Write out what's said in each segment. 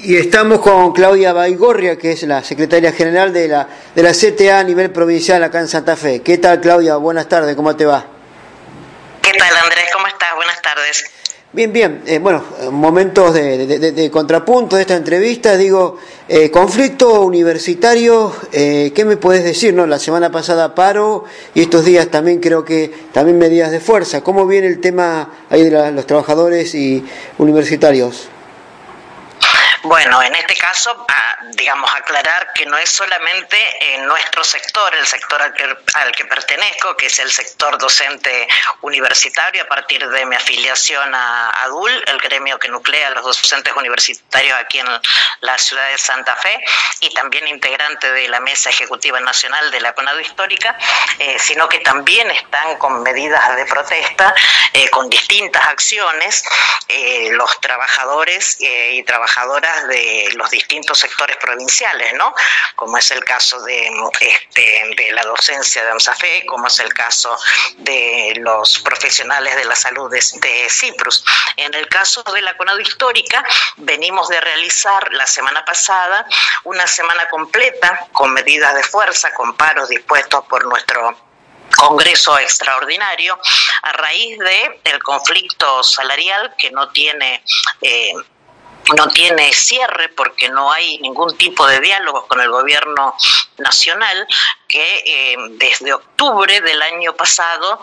Y estamos con Claudia Baigorria, que es la secretaria general de la CTA a nivel provincial acá en Santa Fe. ¿Qué tal, Claudia? Buenas tardes, ¿cómo te va? ¿Qué tal, Andrés? ¿Cómo estás? Buenas tardes. Bien, bien. Momentos de contrapunto de esta entrevista. Digo, conflicto universitario, ¿qué me puedes decir? ¿No? La semana pasada paro y estos días también creo que también medidas de fuerza. ¿Cómo viene el tema ahí de los trabajadores y universitarios? Bueno, en este caso, digamos, aclarar que no es solamente en nuestro sector, el sector al que pertenezco, que es el sector docente universitario, a partir de mi afiliación a ADUL, el gremio que nuclea a los docentes universitarios aquí en la ciudad de Santa Fe, y también integrante de la Mesa Ejecutiva Nacional de la CONADO Histórica, sino que también están con medidas de protesta, con distintas acciones, los trabajadores y trabajadoras de los distintos sectores provinciales, ¿no? Como es el caso de la docencia de AMSAFE, como es el caso de los profesionales de la salud de CIPRUS. En el caso de la CONADO Histórica, venimos de realizar la semana pasada una semana completa con medidas de fuerza, con paros dispuestos por nuestro Congreso extraordinario, a raíz del conflicto salarial que no tiene cierre porque no hay ningún tipo de diálogo con el gobierno nacional, que desde octubre del año pasado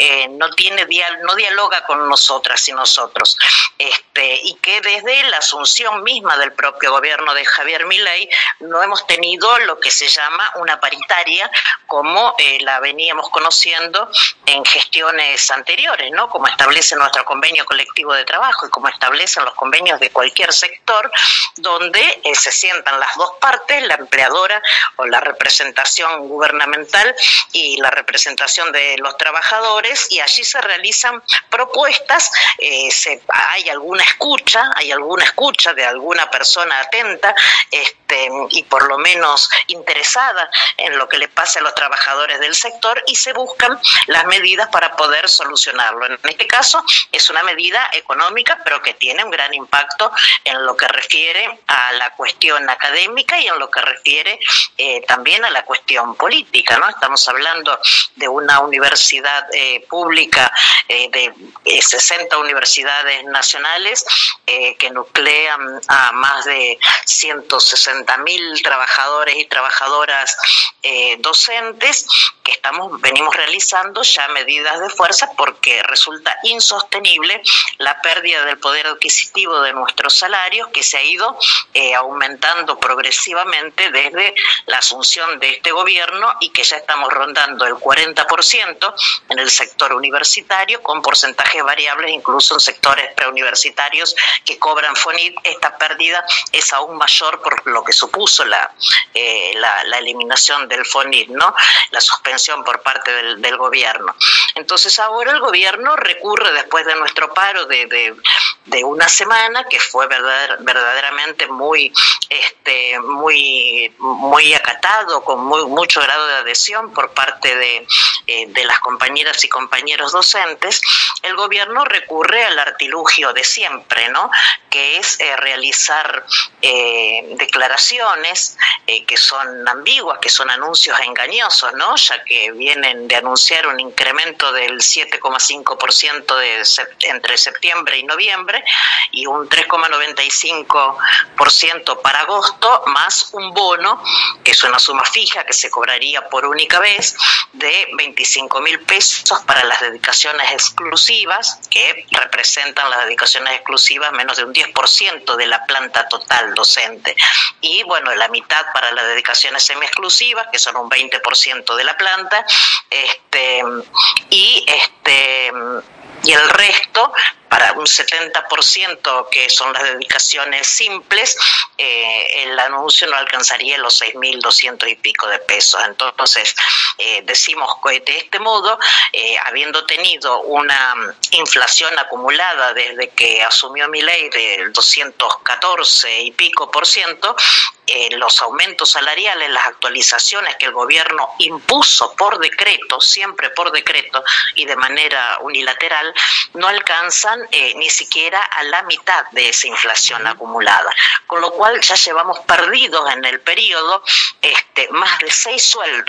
no dialoga con nosotras y nosotros, y que desde la asunción misma del propio gobierno de Javier Milei no hemos tenido lo que se llama una paritaria como la veníamos conociendo en gestiones anteriores, ¿no? Como establece nuestro convenio colectivo de trabajo y como establecen los convenios de cualquier sector, donde se sientan las dos partes, la empleadora o la representación gubernamental y la representación de los trabajadores, y allí se realizan propuestas, hay alguna escucha de alguna persona atenta y por lo menos interesada en lo que le pasa a los trabajadores del sector, y se buscan las medidas para poder solucionarlo. En este caso es una medida económica, pero que tiene un gran impacto en lo que refiere a la cuestión académica y en lo que refiere también a la cuestión política, ¿no? Estamos hablando de una universidad pública de 60 universidades nacionales que nuclean a más de 160.000 trabajadores y trabajadoras docentes, que venimos realizando ya medidas de fuerza porque resulta insostenible la pérdida del poder adquisitivo de nuestros salarios, que se ha ido aumentando progresivamente desde la asunción de este gobierno, y que ya estamos rondando el 40% en el sector universitario, con porcentajes variables incluso en sectores preuniversitarios que cobran FONIT. Esta pérdida es aún mayor por lo que supuso la eliminación del FONIT, ¿no? La suspensión por parte del gobierno. Entonces ahora el gobierno recurre, después de nuestro paro de una semana, que fue verdaderamente muy acatado, con mucho grado de adhesión por parte de las compañeras y compañeros docentes, el gobierno recurre al artilugio de siempre, ¿no? Que es realizar declaraciones que son ambiguas, que son anuncios engañosos, ¿no? Ya que vienen de anunciar un incremento del 7,5% entre septiembre y noviembre y un 3,95% para agosto, más un bono, que es una suma fija que se cobraría por única vez, de 25.000 pesos para las dedicaciones exclusivas, que representan las dedicaciones exclusivas menos de un 10% de la planta total docente. Y bueno, la mitad para las dedicaciones semi-exclusivas, que son un 20% de la planta, y el resto, para un 70%, que son las dedicaciones simples, el anuncio no alcanzaría los 6.200 y pico de pesos. Entonces, decimos que de este modo, habiendo tenido una inflación acumulada desde que asumió Milei del 214 y pico por ciento, los aumentos salariales, las actualizaciones que el gobierno impuso por decreto, siempre por decreto y de manera unilateral, no alcanzan ni siquiera a la mitad de esa inflación acumulada, con lo cual ya llevamos perdidos en el periodo más de 6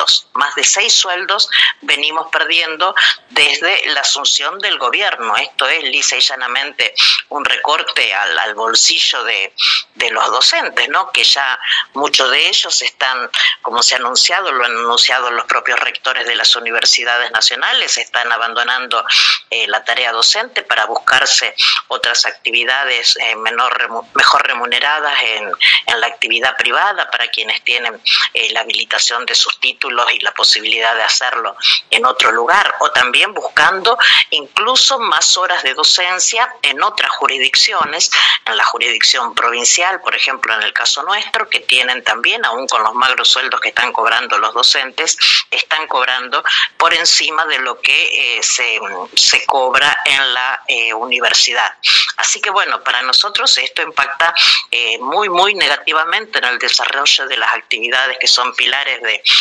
sueldos venimos perdiendo desde la asunción del gobierno. Esto es lisa y llanamente un recorte al bolsillo de los docentes, ¿no? Que ya muchos de ellos están, como se ha anunciado, lo han anunciado los propios rectores de las universidades nacionales, están abandonando la tarea docente para buscarse otras actividades mejor remuneradas en la actividad privada para quienes tienen la habilitación de sus títulos y la posibilidad de hacerlo en otro lugar, o también buscando incluso más horas de docencia en otras jurisdicciones, en la jurisdicción provincial, por ejemplo, en el caso nuestro, que tienen también, aún con los magros sueldos que están cobrando los docentes, están cobrando por encima de lo que se cobra en la universidad. Así que bueno, para nosotros esto impacta muy, muy negativamente en el desarrollo de las actividades que son pilares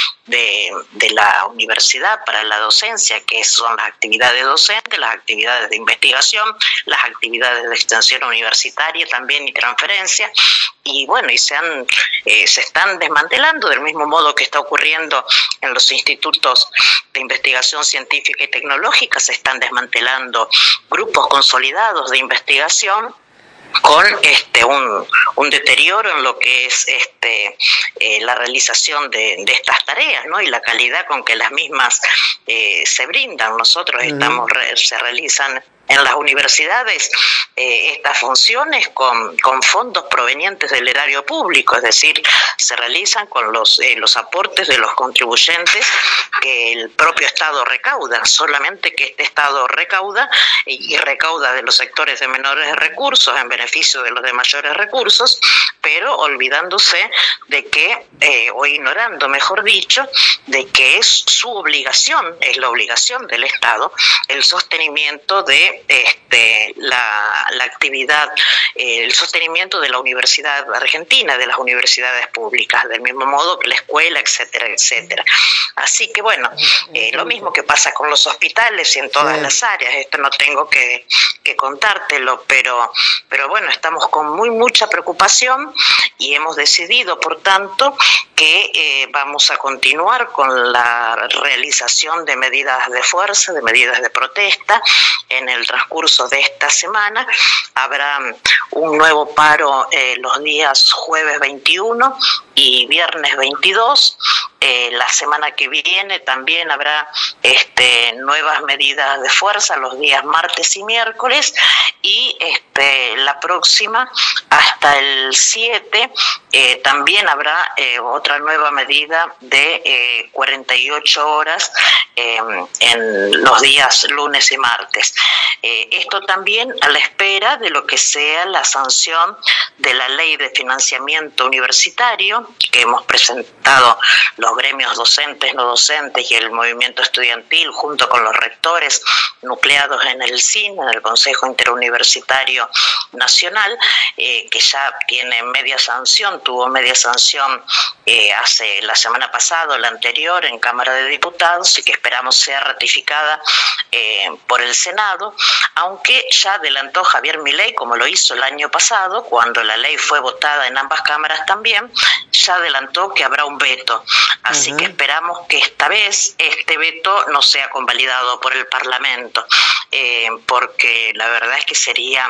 de la universidad para la docencia, que son las actividades docentes, las actividades de investigación, las actividades de extensión universitaria también y transferencia, y bueno, y se están desmantelando del mismo modo que está ocurriendo en los institutos de investigación científica y tecnológica. Se están desmantelando grupos consolidados de investigación con un deterioro en lo que es la realización de estas tareas, ¿no? Y la calidad con que las mismas se brindan. Nosotros se realizan en las universidades estas funciones con fondos provenientes del erario público, es decir, se realizan con los aportes de los contribuyentes que el propio Estado recauda, solamente que este Estado recauda y recauda de los sectores de menores recursos en beneficio de los de mayores recursos, pero olvidándose de que, o ignorando, mejor dicho, de que es su obligación, es la obligación del Estado, el sostenimiento de la actividad, el sostenimiento de la Universidad Argentina, de las universidades públicas, del mismo modo que la escuela, etcétera, etcétera. Así que bueno, lo mismo que pasa con los hospitales y en todas las áreas, esto no tengo que contártelo, pero bueno, estamos con mucha preocupación y hemos decidido, por tanto, que vamos a continuar con la realización de medidas de fuerza, de medidas de protesta. En el transcurso de esta semana habrá un nuevo paro los días jueves 21 y viernes 22. La semana que viene también habrá nuevas medidas de fuerza los días martes y miércoles, y la próxima hasta el 7 también habrá otra nueva medida de 48 horas en los días lunes y martes. Esto también a la espera de lo que sea la sanción de la Ley de Financiamiento Universitario que hemos presentado los gremios docentes, no docentes y el movimiento estudiantil junto con los rectores nucleados en el CIN, en el Consejo Interuniversitario Nacional, que ya tiene media sanción, tuvo media sanción hace la semana pasada o la anterior en Cámara de Diputados, y que esperamos sea ratificada por el Senado, aunque ya adelantó Javier Milei, como lo hizo el año pasado, cuando la ley fue votada en ambas cámaras también, ya adelantó que habrá un veto. Así que esperamos que esta vez este veto no sea convalidado por el Parlamento, porque la verdad es que sería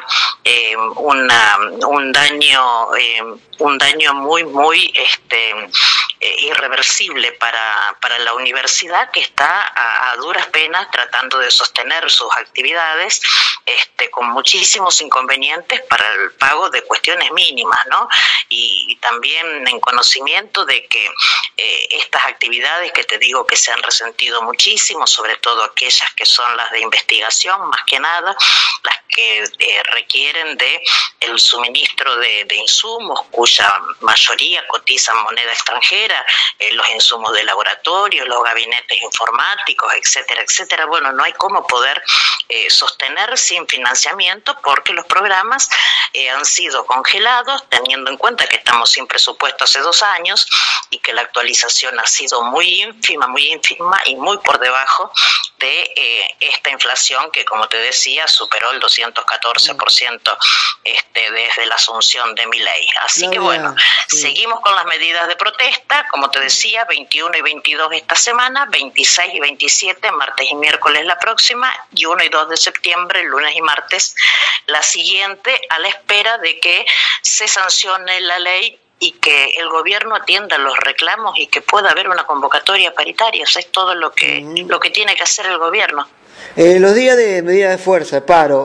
un daño muy irreversible para la universidad, que está a duras penas tratando de sostener sus actividades con muchísimos inconvenientes para el pago de cuestiones mínimas, ¿no? Y también en conocimiento de que estas actividades que te digo que se han resentido muchísimo, sobre todo aquellas que son las de investigación, más que nada, las que requieren de el suministro de insumos, cuya mayoría cotizan moneda extranjera, los insumos de laboratorio, los gabinetes informáticos, etcétera, etcétera. Bueno, no hay cómo poder sostener sin financiamiento, porque los programas han sido congelados, teniendo en cuenta que estamos sin presupuesto hace 2 años y que la actualización ha sido muy ínfima y muy por debajo de esta inflación que, como te decía, superó el 214% desde la asunción de Milei. Así que bueno, seguimos con las medidas de protesta, como te decía, 21 y 22 esta semana, 26 y 27, martes y miércoles la próxima, y 1 y 2 de septiembre, lunes y martes, la siguiente, a la espera de que se sancione la ley y que el gobierno atienda los reclamos y que pueda haber una convocatoria paritaria. Eso es todo lo que tiene que hacer el gobierno. Los días de medida de fuerza, de paro,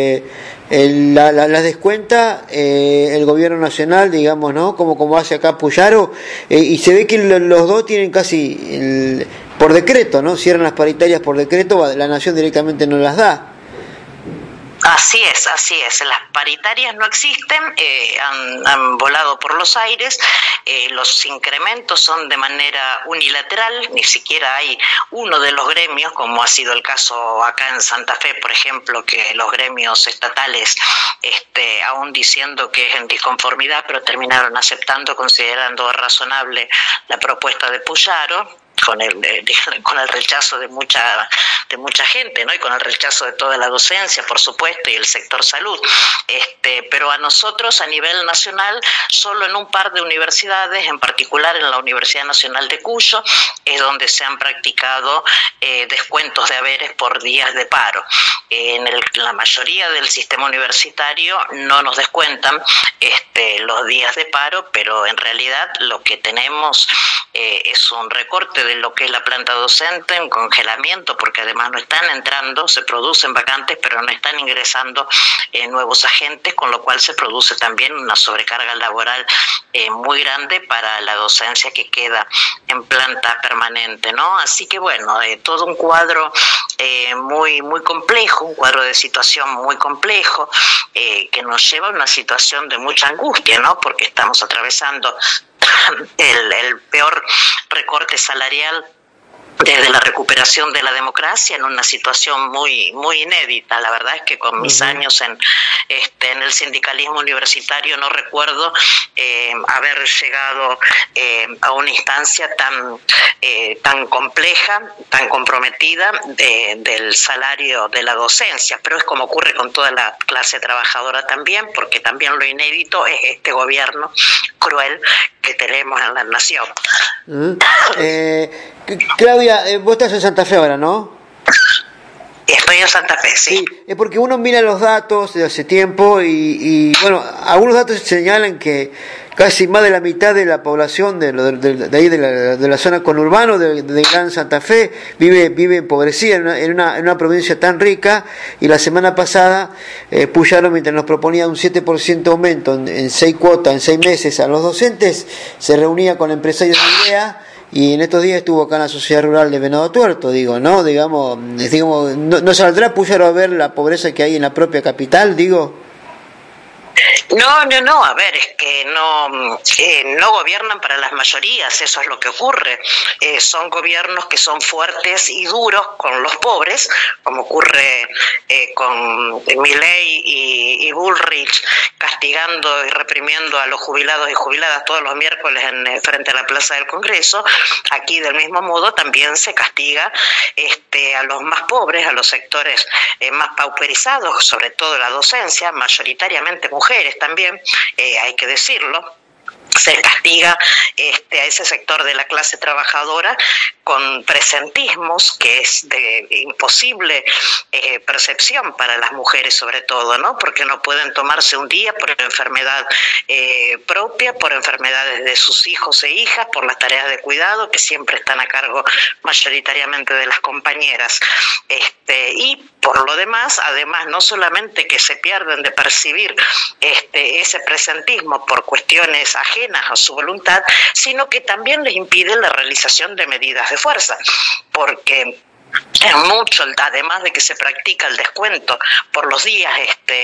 las descuenta el gobierno nacional, digamos, ¿no? Como hace acá Puyaro, y se ve que los dos tienen casi por decreto, ¿no? Cierran las paritarias por decreto, la nación directamente no las da. Así es. Las paritarias no existen, han volado por los aires, los incrementos son de manera unilateral, ni siquiera hay uno de los gremios, como ha sido el caso acá en Santa Fe, por ejemplo, que los gremios estatales, aún diciendo que es en disconformidad, pero terminaron aceptando, considerando razonable la propuesta de Puyaro, con el rechazo de mucha gente, ¿no? Y con el rechazo de toda la docencia, por supuesto, y el sector salud. Pero a nosotros, a nivel nacional, solo en un par de universidades, en particular en la Universidad Nacional de Cuyo, es donde se han practicado descuentos de haberes por días de paro. En la mayoría del sistema universitario no nos descuentan los días de paro, pero en realidad lo que tenemos es un recorte de lo que es la planta docente, un congelamiento, porque además no están entrando, se producen vacantes, pero no están ingresando nuevos agentes, con lo cual se produce también una sobrecarga laboral muy grande para la docencia que queda en planta permanente, ¿no? Así que bueno, todo un cuadro muy complejo, un cuadro de situación muy complejo, que nos lleva a una situación de mucha angustia, ¿no? Porque estamos atravesando el peor recorte salarial desde la recuperación de la democracia, en una situación muy inédita. La verdad es que con mis años en el sindicalismo universitario no recuerdo haber llegado a una instancia tan compleja, tan comprometida del salario de la docencia, pero es como ocurre con toda la clase trabajadora también, porque también lo inédito es este gobierno cruel que tenemos en la nación. Claudia, vos estás en Santa Fe ahora, ¿no? Estoy en Santa Fe, sí. Sí, es porque uno mira los datos de hace tiempo y bueno, algunos datos señalan que casi más de la mitad de la población de ahí de la zona conurbano de Gran Santa Fe vive empobrecida en una provincia tan rica, y la semana pasada Puyaro, mientras nos proponía un 7% aumento en 6 cuotas, en 6 meses a los docentes, se reunía con empresarios de IDEA. Y en estos días estuvo acá en la Sociedad Rural de Venado Tuerto, ¿no? Digamos, ¿no saldrá Puyaro a ver la pobreza que hay en la propia capital, digo? No, a ver, es que no gobiernan para las mayorías, eso es lo que ocurre. Son gobiernos que son fuertes y duros con los pobres, como ocurre con Milei y Bullrich, castigando y reprimiendo a los jubilados y jubiladas todos los miércoles frente a la Plaza del Congreso. Aquí del mismo modo también se castiga a los más pobres, a los sectores más pauperizados, sobre todo la docencia, mayoritariamente mujeres también, hay que decirlo. Se castiga a ese sector de la clase trabajadora con presentismos que es de imposible percepción para las mujeres, sobre todo, ¿no? Porque no pueden tomarse un día por enfermedad propia, por enfermedades de sus hijos e hijas, por las tareas de cuidado que siempre están a cargo mayoritariamente de las compañeras. Y por lo demás, además, no solamente que se pierden de percibir ese presentismo por cuestiones ajenas a su voluntad, sino que también les impide la realización de medidas de fuerza, porque Es mucho, además de que se practica el descuento por los días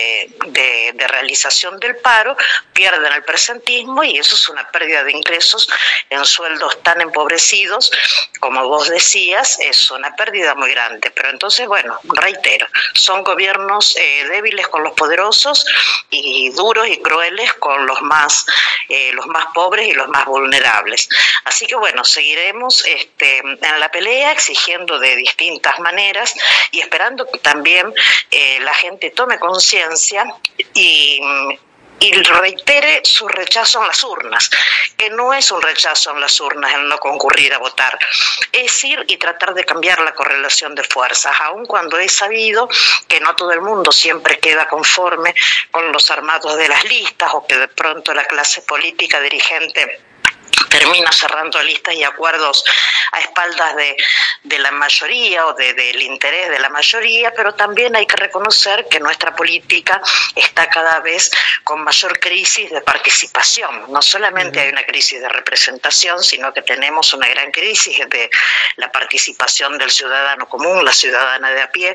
de realización del paro, pierden el presentismo y eso es una pérdida de ingresos en sueldos tan empobrecidos, como vos decías, es una pérdida muy grande. Pero entonces, bueno, reitero, son gobiernos débiles con los poderosos y duros y crueles con los más pobres y los más vulnerables. Así que bueno, seguiremos en la pelea exigiendo de distintas maneras y esperando que también la gente tome conciencia y reitere su rechazo en las urnas, que no es un rechazo en las urnas el no concurrir a votar, es ir y tratar de cambiar la correlación de fuerzas, aun cuando es sabido que no todo el mundo siempre queda conforme con los armados de las listas o que de pronto la clase política dirigente termina cerrando listas y acuerdos a espaldas de la mayoría o del interés de la mayoría, pero también hay que reconocer que nuestra política está cada vez con mayor crisis de participación. No solamente hay una crisis de representación, sino que tenemos una gran crisis de la participación del ciudadano común, la ciudadana de a pie,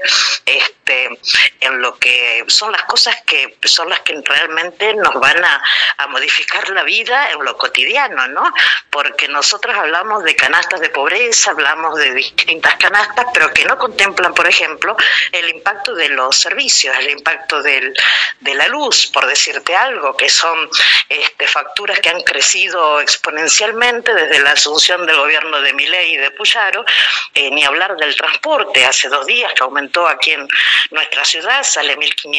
en lo que son las cosas que son las que realmente nos van a modificar la vida en lo cotidiano, ¿no? Porque nosotros hablamos de canastas de pobreza, hablamos de distintas canastas, pero que no contemplan, por ejemplo, el impacto de los servicios, el impacto de la luz, por decirte algo, que son facturas que han crecido exponencialmente desde la asunción del gobierno de Milei y de Puyaro, ni hablar del transporte. Hace 2 días que aumentó aquí en nuestra ciudad, sale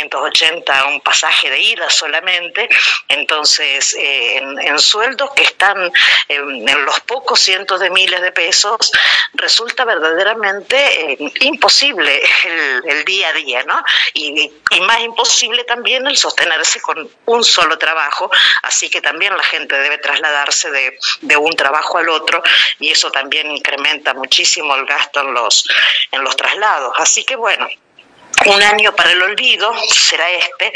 1.580 un pasaje de ida solamente, entonces en sueldos que están en los pocos cientos de miles de pesos, resulta verdaderamente imposible el día a día, ¿no? Y más imposible también el sostenerse con un solo trabajo, así que también la gente debe trasladarse de un trabajo al otro y eso también incrementa muchísimo el gasto en los traslados. Así que bueno, un año para el olvido será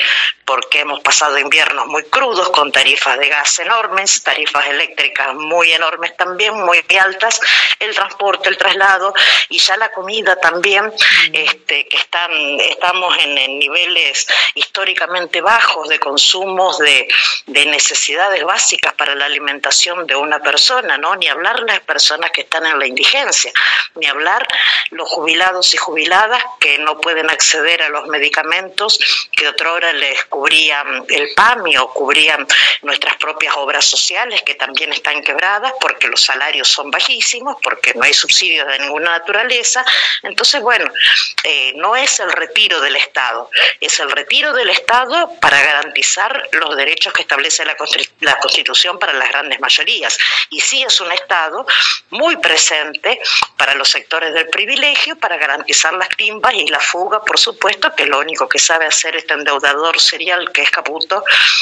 porque hemos pasado inviernos muy crudos con tarifas de gas enormes, tarifas eléctricas muy enormes también, muy altas, el transporte, el traslado y ya la comida también, que estamos en niveles históricamente bajos de consumos de necesidades básicas para la alimentación de una persona, ¿no? Ni hablar las personas que están en la indigencia, ni hablar los jubilados y jubiladas que no pueden acceder a los medicamentos que otrora les cubrían el PAMI o cubrían nuestras propias obras sociales, que también están quebradas porque los salarios son bajísimos, porque no hay subsidios de ninguna naturaleza. Entonces, bueno, no es el retiro del Estado, es el retiro del Estado para garantizar los derechos que establece la Constitución para las grandes mayorías. Y sí es un Estado muy presente para los sectores del privilegio, para garantizar las timbas y la fuga, por supuesto, que lo único que sabe hacer este endeudador serial que es Caputo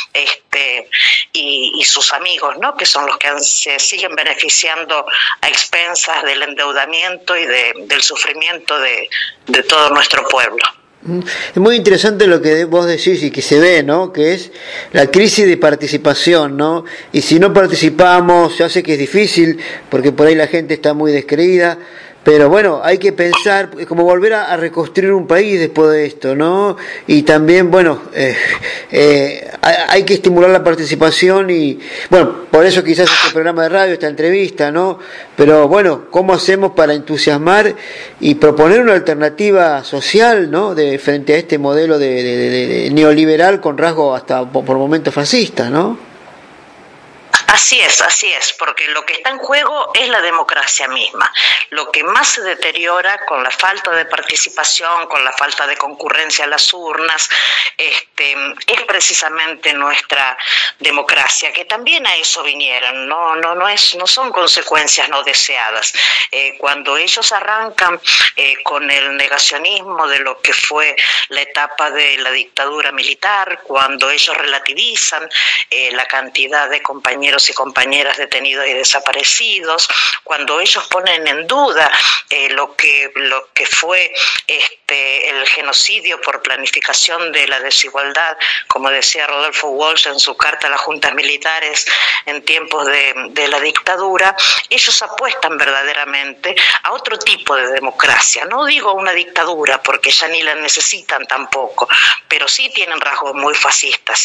y sus amigos, ¿no? Que son los que se siguen beneficiando a expensas del endeudamiento y del sufrimiento de todo nuestro pueblo. Es muy interesante lo que vos decís y que se ve, ¿no? Que es la crisis de participación, ¿no? Y si no participamos, ya sé que es difícil porque por ahí la gente está muy descreída, pero bueno, hay que pensar como volver a reconstruir un país después de esto, ¿no? Y también, bueno, hay que estimular la participación y, bueno, por eso quizás este programa de radio, esta entrevista, ¿no? Pero bueno, ¿cómo hacemos para entusiasmar y proponer una alternativa social, ¿no? Frente a este modelo de neoliberal con rasgo hasta por momentos fascista, ¿no? Así es, porque lo que está en juego es la democracia misma. Lo que más se deteriora con la falta de participación, con la falta de concurrencia a las urnas, es precisamente nuestra democracia, que también a eso vinieron, no son consecuencias no deseadas. Cuando ellos arrancan con el negacionismo de lo que fue la etapa de la dictadura militar, cuando ellos relativizan la cantidad de compañeros y compañeras detenidos y desaparecidos, cuando ellos ponen en duda lo que fue el genocidio por planificación de la desigualdad, como decía Rodolfo Walsh en su carta a las juntas militares en tiempos de la dictadura, ellos apuestan verdaderamente a otro tipo de democracia. No digo una dictadura porque ya ni la necesitan tampoco, pero sí tienen rasgos muy fascistas,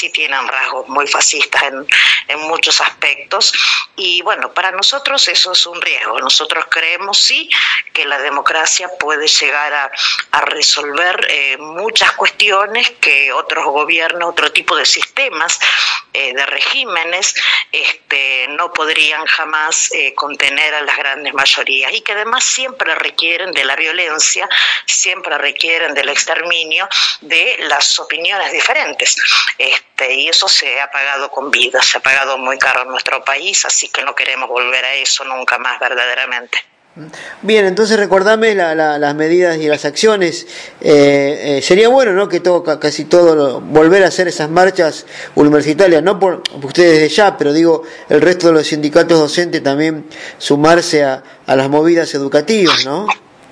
en muchos aspectos. Y bueno, para nosotros eso es un riesgo. Nosotros creemos sí que la democracia puede llegar a resolver muchas cuestiones que otros gobiernos, otro tipo de sistemas, de regímenes, no podrían jamás contener a las grandes mayorías, y que además siempre requieren de la violencia, siempre requieren del exterminio de las opiniones diferentes, y eso se ha pagado con vida, se ha pagado muy caro en nuestro país, así que no queremos volver a eso nunca más verdaderamente. Bien, entonces recordame las medidas y las acciones. Sería bueno, ¿no?, que casi todo volver a hacer esas marchas universitarias, no por ustedes de ya, pero digo, el resto de los sindicatos docentes también sumarse a las movidas educativas, ¿no?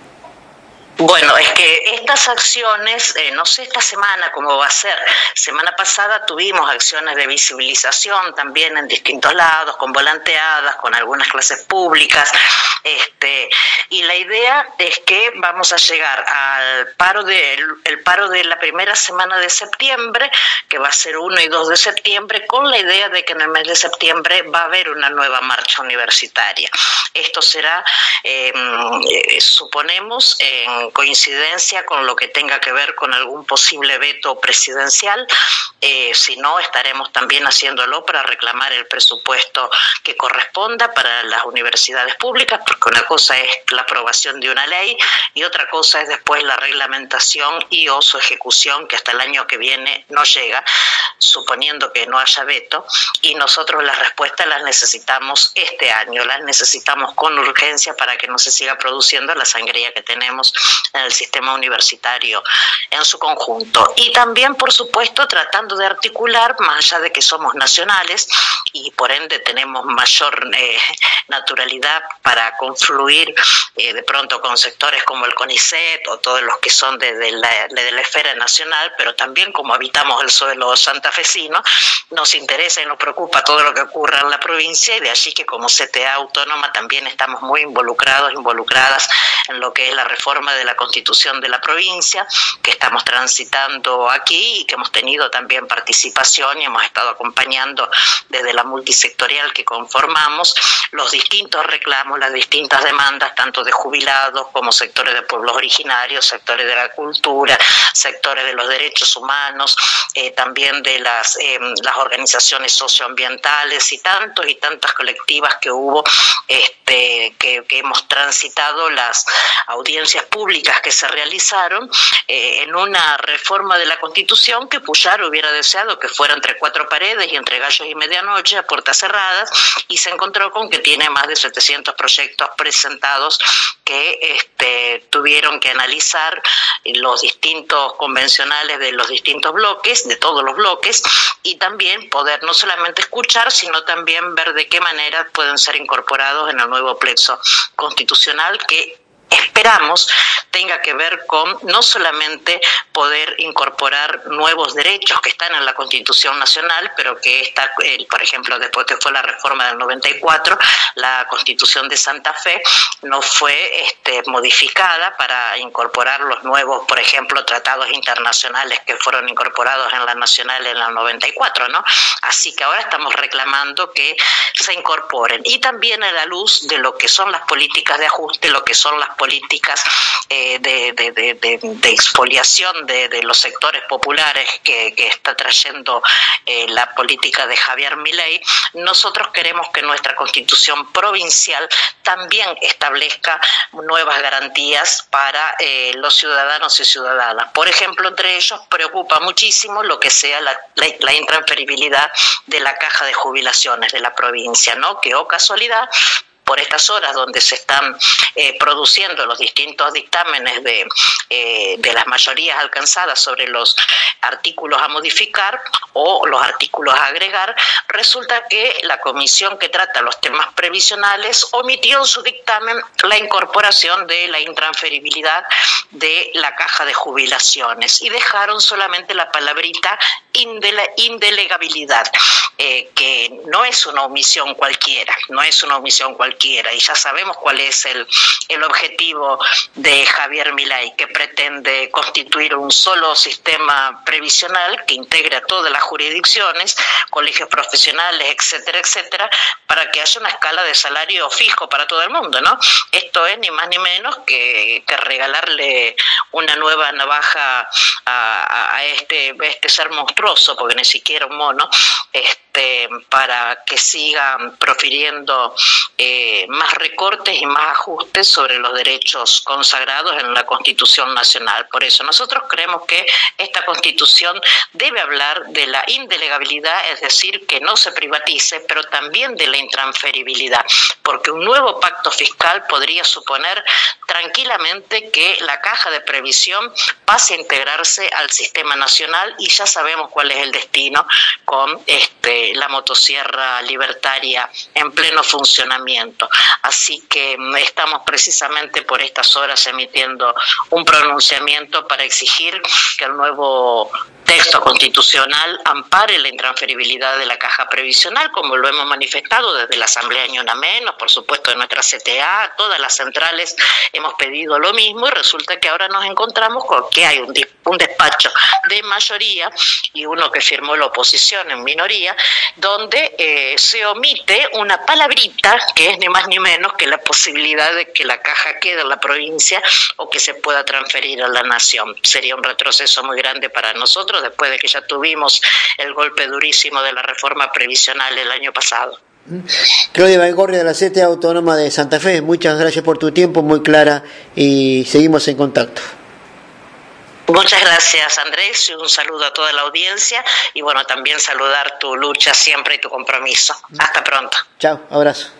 Bueno, es que estas acciones, no sé esta semana cómo va a ser. Semana pasada tuvimos acciones de visibilización también en distintos lados, con volanteadas, con algunas clases públicas, y la idea es que vamos a llegar al paro de la primera semana de septiembre, que va a ser 1 y 2 de septiembre, con la idea de que en el mes de septiembre va a haber una nueva marcha universitaria. Esto será, suponemos, en coincidencia con lo que tenga que ver con algún posible veto presidencial. Si no, estaremos también haciéndolo para reclamar el presupuesto que corresponda para las universidades públicas, porque una cosa es la aprobación de una ley y otra cosa es después la reglamentación y o su ejecución, que hasta el año que viene no llega, suponiendo que no haya veto, y nosotros las respuestas las necesitamos este año, las necesitamos con urgencia para que no se siga produciendo la sangría que tenemos en el sistema universitario en su conjunto. Y también, por supuesto, tratando de articular, más allá de que somos nacionales y por ende tenemos mayor naturalidad para confluir de pronto con sectores como el CONICET o todos los que son de la esfera nacional, pero también como habitamos el suelo santafesino, nos interesa y nos preocupa todo lo que ocurra en la provincia, y de allí que como CTA autónoma también estamos muy involucradas en lo que es la reforma de la Constitución de la provincia, que estamos transitando aquí y que hemos tenido también participación y hemos estado acompañando desde la multisectorial que conformamos los distintos reclamos, las distintas demandas, tanto de jubilados como sectores de pueblos originarios, sectores de la cultura, sectores de los derechos humanos, también de las organizaciones socioambientales y tantas colectivas que hubo, que hemos transitado las audiencias públicas que se realizaron en una reforma de la Constitución que Puyaro hubiera deseado que fuera entre cuatro paredes y entre gallos y medianoche, a puertas cerradas, y se encontró con que tiene más de 700 proyectos presentados que tuvieron que analizar los distintos convencionales de los distintos bloques, de todos los bloques, y también poder no solamente escuchar, sino también ver de qué manera pueden ser incorporados en el nuevo plexo constitucional, que esperamos tenga que ver con no solamente poder incorporar nuevos derechos que están en la Constitución Nacional, pero que está, por ejemplo, después que fue la reforma del 94, la Constitución de Santa Fe no fue modificada para incorporar los nuevos, por ejemplo, tratados internacionales que fueron incorporados en la Nacional en el 94, ¿no? Así que ahora estamos reclamando que se incorporen, y también a la luz de lo que son las políticas de ajuste, lo que son las políticas de expoliación de los sectores populares que está trayendo la política de Javier Milei. Nosotros queremos que nuestra Constitución provincial también establezca nuevas garantías para los ciudadanos y ciudadanas. Por ejemplo, entre ellos preocupa muchísimo lo que sea la intransferibilidad de la caja de jubilaciones de la provincia, ¿no? Que, oh casualidad, por estas horas donde se están produciendo los distintos dictámenes de las mayorías alcanzadas sobre los artículos a modificar o los artículos a agregar, resulta que la comisión que trata los temas previsionales omitió en su dictamen la incorporación de la intransferibilidad de la caja de jubilaciones y dejaron solamente la palabrita indelegabilidad, que no es una omisión cualquiera, y ya sabemos cuál es el objetivo de Javier Milei, que pretende constituir un solo sistema previsional que integre a todas las jurisdicciones, colegios profesionales, etcétera, etcétera, para que haya una escala de salario fijo para todo el mundo, ¿no? Esto es ni más ni menos que regalarle una nueva navaja a este ser monstruoso, porque ni siquiera un mono, para que sigan profiriendo más recortes y más ajustes sobre los derechos consagrados en la Constitución Nacional. Por eso nosotros creemos que esta Constitución debe hablar de la indelegabilidad, es decir, que no se privatice, pero también de la intransferibilidad, porque un nuevo pacto fiscal podría suponer tranquilamente que la caja de previsión pase a integrarse al sistema nacional y ya sabemos cuál es el destino con la motosierra libertaria en pleno funcionamiento. Así que estamos precisamente por estas horas emitiendo un pronunciamiento para exigir que el nuevo texto constitucional ampare la intransferibilidad de la caja previsional, como lo hemos manifestado desde la Asamblea Ni Una Menos, por supuesto de nuestra CTA, todas las centrales hemos pedido lo mismo y resulta que ahora nos encontramos con que hay un despacho de mayoría y uno que firmó la oposición en minoría, donde se omite una palabrita que es ni más ni menos que la posibilidad de que la caja quede en la provincia o que se pueda transferir a la nación. Sería un retroceso muy grande para nosotros después de que ya tuvimos el golpe durísimo de la reforma previsional el año pasado. Claudia Baigorria de la CTA Autónoma de Santa Fe, muchas gracias por tu tiempo, muy clara, y seguimos en contacto. Muchas gracias, Andrés, y un saludo a toda la audiencia y bueno, también saludar tu lucha siempre y tu compromiso. Hasta pronto. Chao, abrazo.